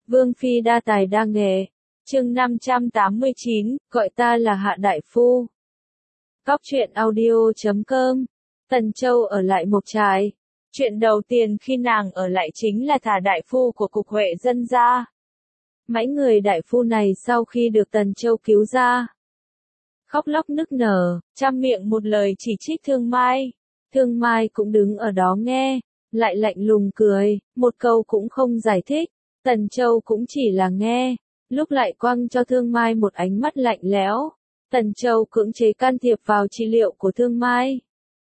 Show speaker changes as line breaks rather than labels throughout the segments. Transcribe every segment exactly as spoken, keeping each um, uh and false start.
Vương phi đa tài đa nghệ. Chương năm trăm tám mươi chín, gọi ta là Hạ đại phu. Góc truyện audio chấm com. Tần Châu ở lại Mộc Trại. Chuyện đầu tiên khi nàng ở lại chính là thả đại phu của cục Huệ Dân ra. Mãi người đại phu này sau khi được Tần Châu cứu ra, khóc lóc nức nở, trăm miệng một lời chỉ trích Thương Mai. Thương Mai cũng đứng ở đó nghe, lại lạnh lùng cười, một câu cũng không giải thích. Tần Châu cũng chỉ là nghe, lúc lại quăng cho Thương Mai một ánh mắt lạnh lẽo. Tần Châu cưỡng chế can thiệp vào trị liệu của Thương Mai.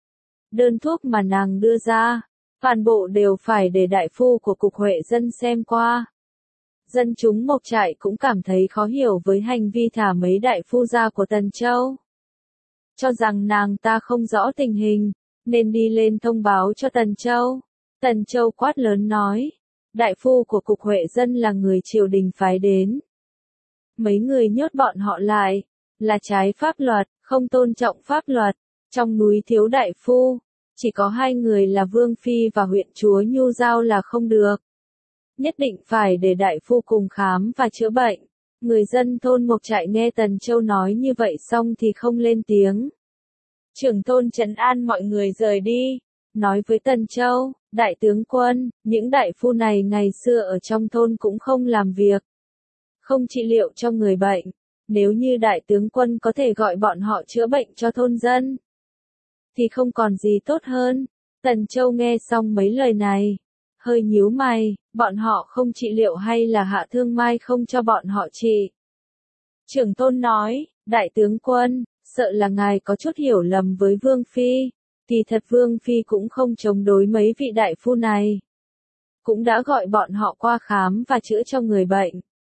Đơn thuốc mà nàng đưa ra, toàn bộ đều phải để đại phu của cục Huệ Dân xem qua. Dân chúng Mộc Trại cũng cảm thấy khó hiểu với hành vi thả mấy đại phu ra của Tần Châu. Cho rằng nàng ta không rõ tình hình, nên đi lên thông báo cho Tần Châu. Tần Châu quát lớn nói, đại phu của cục Huệ Dân là người triều đình phái đến. Mấy người nhốt bọn họ lại, là trái pháp luật, không tôn trọng pháp luật. Trong núi thiếu đại phu, chỉ có hai người là Vương Phi và huyện chúa Nhu Giao là không được. Nhất định phải để đại phu cùng khám và chữa bệnh. Người dân thôn Mộc Trại nghe Tần Châu nói như vậy xong thì không lên tiếng. Trưởng thôn trấn an mọi người rời đi, nói với Tần Châu, đại tướng quân, những đại phu này ngày xưa ở trong thôn cũng không làm việc, không trị liệu cho người bệnh. Nếu như đại tướng quân có thể gọi bọn họ chữa bệnh cho thôn dân, thì không còn gì tốt hơn. Tần Châu nghe xong mấy lời này, hơi nhíu mày, bọn họ không trị liệu hay là Hạ Thương Mai không cho bọn họ trị? Trưởng thôn nói, đại tướng quân, sợ là ngài có chút hiểu lầm với Vương Phi. Kỳ thật Vương Phi cũng không chống đối mấy vị đại phu này, cũng đã gọi bọn họ qua khám và chữa cho người bệnh.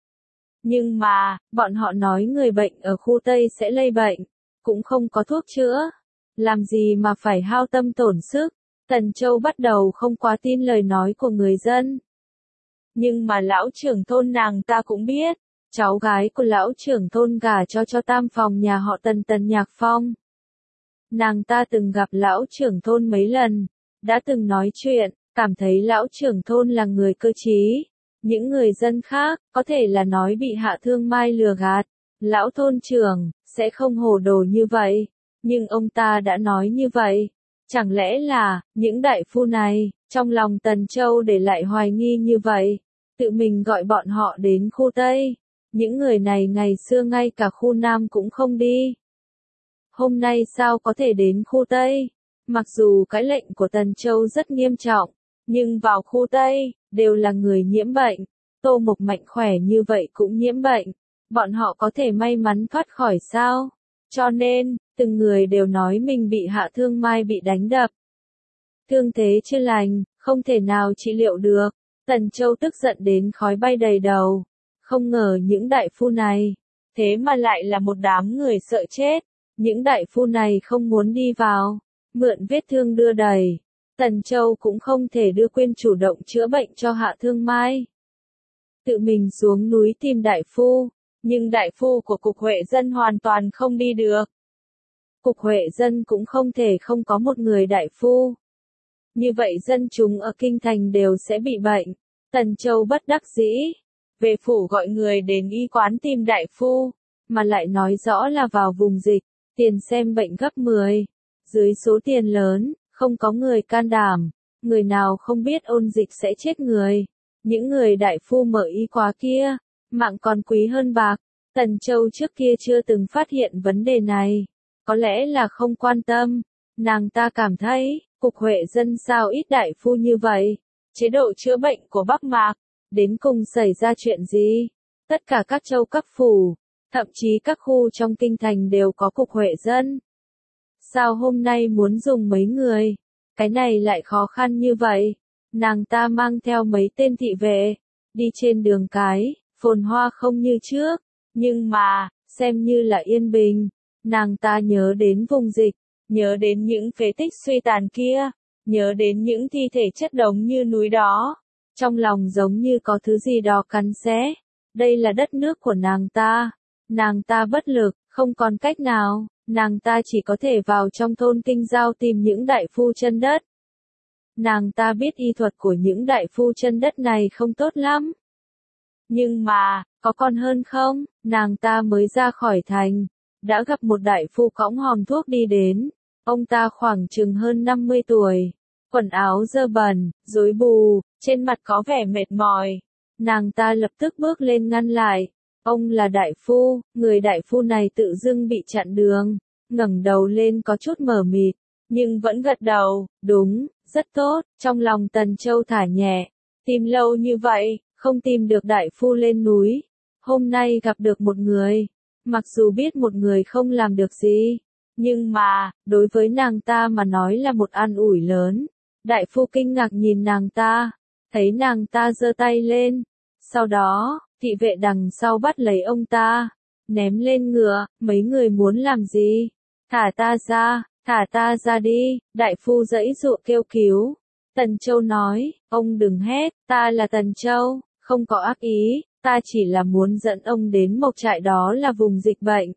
Nhưng mà, bọn họ nói người bệnh ở khu Tây sẽ lây bệnh, cũng không có thuốc chữa. Làm gì mà phải hao tâm tổn sức? Tần Châu bắt đầu không quá tin lời nói của người dân. Nhưng mà lão trưởng thôn nàng ta cũng biết, cháu gái của lão trưởng thôn gả cho cho tam phòng nhà họ Tần Tần Nhạc Phong. Nàng ta từng gặp lão trưởng thôn mấy lần, đã từng nói chuyện, cảm thấy lão trưởng thôn là người cơ trí. Những người dân khác, có thể là nói bị Hạ Thương Mai lừa gạt, lão thôn trưởng, sẽ không hồ đồ như vậy. Nhưng ông ta đã nói như vậy. Chẳng lẽ là, những đại phu này, trong lòng Tần Châu để lại hoài nghi như vậy, tự mình gọi bọn họ đến khu Tây. Những người này ngày xưa ngay cả khu Nam cũng không đi. Hôm nay sao có thể đến khu Tây? Mặc dù cái lệnh của Tần Châu rất nghiêm trọng, nhưng vào khu Tây, đều là người nhiễm bệnh. Tô Mộc mạnh khỏe như vậy cũng nhiễm bệnh. Bọn họ có thể may mắn thoát khỏi sao? Cho nên, từng người đều nói mình bị Hạ Thương Mai bị đánh đập. Thương thế chưa lành, không thể nào trị liệu được. Tần Châu tức giận đến khói bay đầy đầu. Không ngờ những đại phu này, thế mà lại là một đám người sợ chết. Những đại phu này không muốn đi vào, mượn vết thương đưa đẩy. Tần Châu cũng không thể đưa quyền chủ động chữa bệnh cho Hạ Thương Mai. Tự mình xuống núi tìm đại phu, nhưng đại phu của cục Huệ Dân hoàn toàn không đi được. Cục Huệ Dân cũng không thể không có một người đại phu. Như vậy dân chúng ở kinh thành đều sẽ bị bệnh. Tần Châu bất đắc dĩ, về phủ gọi người đến y quán tìm đại phu, mà lại nói rõ là vào vùng dịch, tiền xem bệnh gấp mười, dưới số tiền lớn, không có người can đảm, người nào không biết ôn dịch sẽ chết người. Những người đại phu mở y quá kia, mạng còn quý hơn bạc. Tần Châu trước kia chưa từng phát hiện vấn đề này, có lẽ là không quan tâm. Nàng ta cảm thấy, cục Huệ Dân sao ít đại phu như vậy? Chế độ chữa bệnh của Bắc Mạc, đến cùng xảy ra chuyện gì? Tất cả các châu các phủ, thậm chí các khu trong kinh thành đều có cục Huệ Dân. Sao hôm nay muốn dùng mấy người? Cái này lại khó khăn như vậy. Nàng ta mang theo mấy tên thị vệ, đi trên đường cái, phồn hoa không như trước. Nhưng mà, xem như là yên bình. Nàng ta nhớ đến vùng dịch, nhớ đến những phế tích suy tàn kia, nhớ đến những thi thể chất đống như núi đó. Trong lòng giống như có thứ gì đó cắn xé. Đây là đất nước của nàng ta. Nàng ta bất lực, không còn cách nào. Nàng ta chỉ có thể vào trong thôn Kinh Giao tìm những đại phu chân đất. Nàng ta biết y thuật của những đại phu chân đất này không tốt lắm. Nhưng mà, có còn hơn không, nàng ta mới ra khỏi thành, đã gặp một đại phu cõng hòm thuốc đi đến. Ông ta khoảng chừng hơn năm mươi tuổi, quần áo dơ bẩn, rối bù, trên mặt có vẻ mệt mỏi. Nàng ta lập tức bước lên ngăn lại. Ông là đại phu, người đại phu này tự dưng bị chặn đường, ngẩng đầu lên có chút mờ mịt, nhưng vẫn gật đầu, đúng, rất tốt, trong lòng Tần Châu thả nhẹ. Tìm lâu như vậy, không tìm được đại phu lên núi. Hôm nay gặp được một người, mặc dù biết một người không làm được gì, nhưng mà, đối với nàng ta mà nói là một an ủi lớn. Đại phu kinh ngạc nhìn nàng ta, thấy nàng ta giơ tay lên. Sau đó, thị vệ đằng sau bắt lấy ông ta, ném lên ngựa, mấy người muốn làm gì? Thả ta ra, thả ta ra đi, đại phu giãy giụa kêu cứu. Tần Châu nói, ông đừng hét, ta là Tần Châu, không có ác ý, ta chỉ là muốn dẫn ông đến mộc trại đó là vùng dịch bệnh.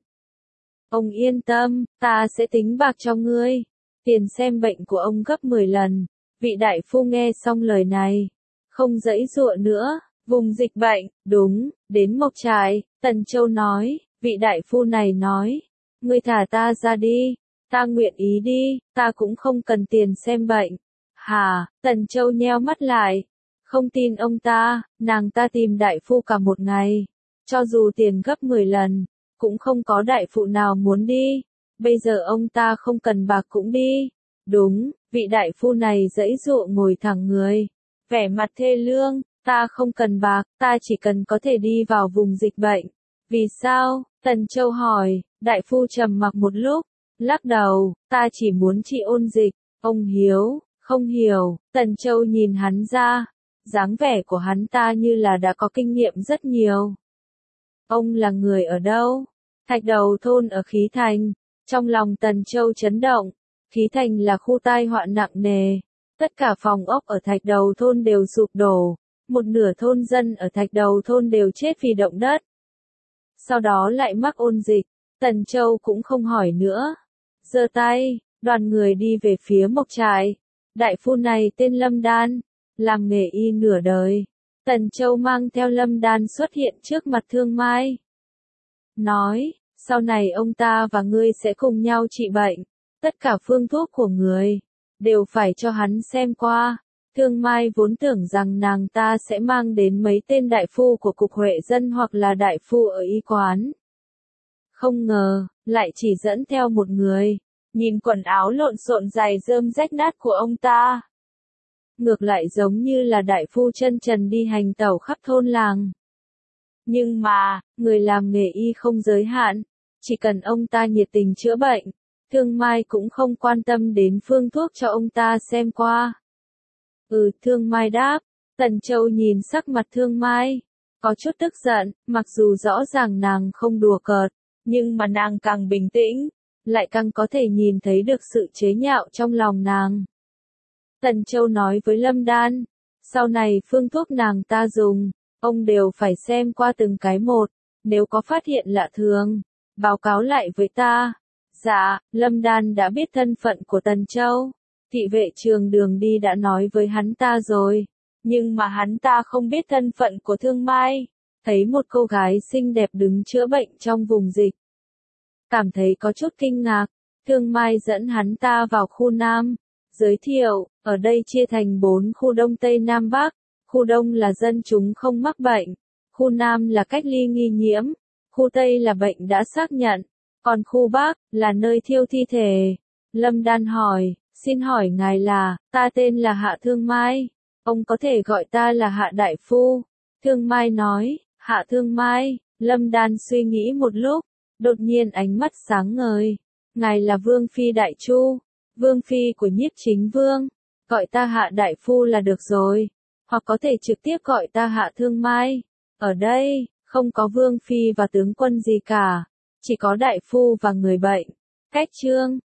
Ông yên tâm, ta sẽ tính bạc cho ngươi, tiền xem bệnh của ông gấp mười lần. Vị đại phu nghe xong lời này, không giãy giụa nữa. Vùng dịch bệnh, đúng, đến mộc trại, Tần Châu nói, vị đại phu này nói, ngươi thả ta ra đi, ta nguyện ý đi, ta cũng không cần tiền xem bệnh. Hà, Tần Châu nheo mắt lại, không tin ông ta, nàng ta tìm đại phu cả một ngày, cho dù tiền gấp mười lần, cũng không có đại phu nào muốn đi, bây giờ ông ta không cần bạc cũng đi. Đúng, vị đại phu này giãy giụa ngồi thẳng người, vẻ mặt thê lương. Ta không cần bạc, ta chỉ cần có thể đi vào vùng dịch bệnh. Vì sao? Tần Châu hỏi, đại phu trầm mặc một lúc, lắc đầu, ta chỉ muốn trị ôn dịch. Ông hiếu, không hiểu, Tần Châu nhìn hắn ra, dáng vẻ của hắn ta như là đã có kinh nghiệm rất nhiều. Ông là người ở đâu? Thạch Đầu thôn ở Khí Thành. Trong lòng Tần Châu chấn động, Khí Thành là khu tai họa nặng nề. Tất cả phòng ốc ở Thạch Đầu thôn đều sụp đổ. Một nửa thôn dân ở Thạch Đầu thôn đều chết vì động đất. Sau đó lại mắc ôn dịch, Tần Châu cũng không hỏi nữa. Giơ tay, đoàn người đi về phía mộc trại. Đại phu này tên Lâm Đan, làm nghề y nửa đời. Tần Châu mang theo Lâm Đan xuất hiện trước mặt Thương Mai. Nói, sau này ông ta và ngươi sẽ cùng nhau trị bệnh. Tất cả phương thuốc của người, đều phải cho hắn xem qua. Thương Mai vốn tưởng rằng nàng ta sẽ mang đến mấy tên đại phu của cục Huệ dân hoặc là đại phu ở y quán. Không ngờ, lại chỉ dẫn theo một người, nhìn quần áo lộn xộn giày rơm rách nát của ông ta. Ngược lại giống như là đại phu chân trần đi hành tẩu khắp thôn làng. Nhưng mà, người làm nghề y không giới hạn, chỉ cần ông ta nhiệt tình chữa bệnh, Thương Mai cũng không quan tâm đến phương thuốc cho ông ta xem qua. Ừ, Thương Mai đáp. Tần Châu nhìn sắc mặt Thương Mai, có chút tức giận, mặc dù rõ ràng nàng không đùa cợt, nhưng mà nàng càng bình tĩnh, lại càng có thể nhìn thấy được sự chế nhạo trong lòng nàng. Tần Châu nói với Lâm Đan, sau này phương thuốc nàng ta dùng, ông đều phải xem qua từng cái một, nếu có phát hiện lạ thường, báo cáo lại với ta. Dạ, Lâm Đan đã biết thân phận của Tần Châu. Thị vệ trường đường đi đã nói với hắn ta rồi, nhưng mà hắn ta không biết thân phận của Thương Mai. Thấy một cô gái xinh đẹp đứng chữa bệnh trong vùng dịch, cảm thấy có chút kinh ngạc. Thương Mai dẫn hắn ta vào khu Nam, giới thiệu, ở đây chia thành bốn khu Đông Tây Nam Bắc. Khu Đông là dân chúng không mắc bệnh, khu Nam là cách ly nghi nhiễm, khu Tây là bệnh đã xác nhận, còn khu Bắc là nơi thiêu thi thể. Lâm Đan hỏi, xin hỏi ngài là, ta tên là Hạ Thương Mai, ông có thể gọi ta là Hạ Đại Phu. Thương Mai nói, Hạ Thương Mai. Lâm Đan suy nghĩ một lúc, đột nhiên ánh mắt sáng ngời, ngài là Vương Phi Đại Chu, Vương Phi của Nhiếp Chính Vương, gọi ta Hạ Đại Phu là được rồi, hoặc có thể trực tiếp gọi ta Hạ Thương Mai. Ở đây, không có Vương Phi và tướng quân gì cả, chỉ có Đại Phu và người bệnh. Cách chương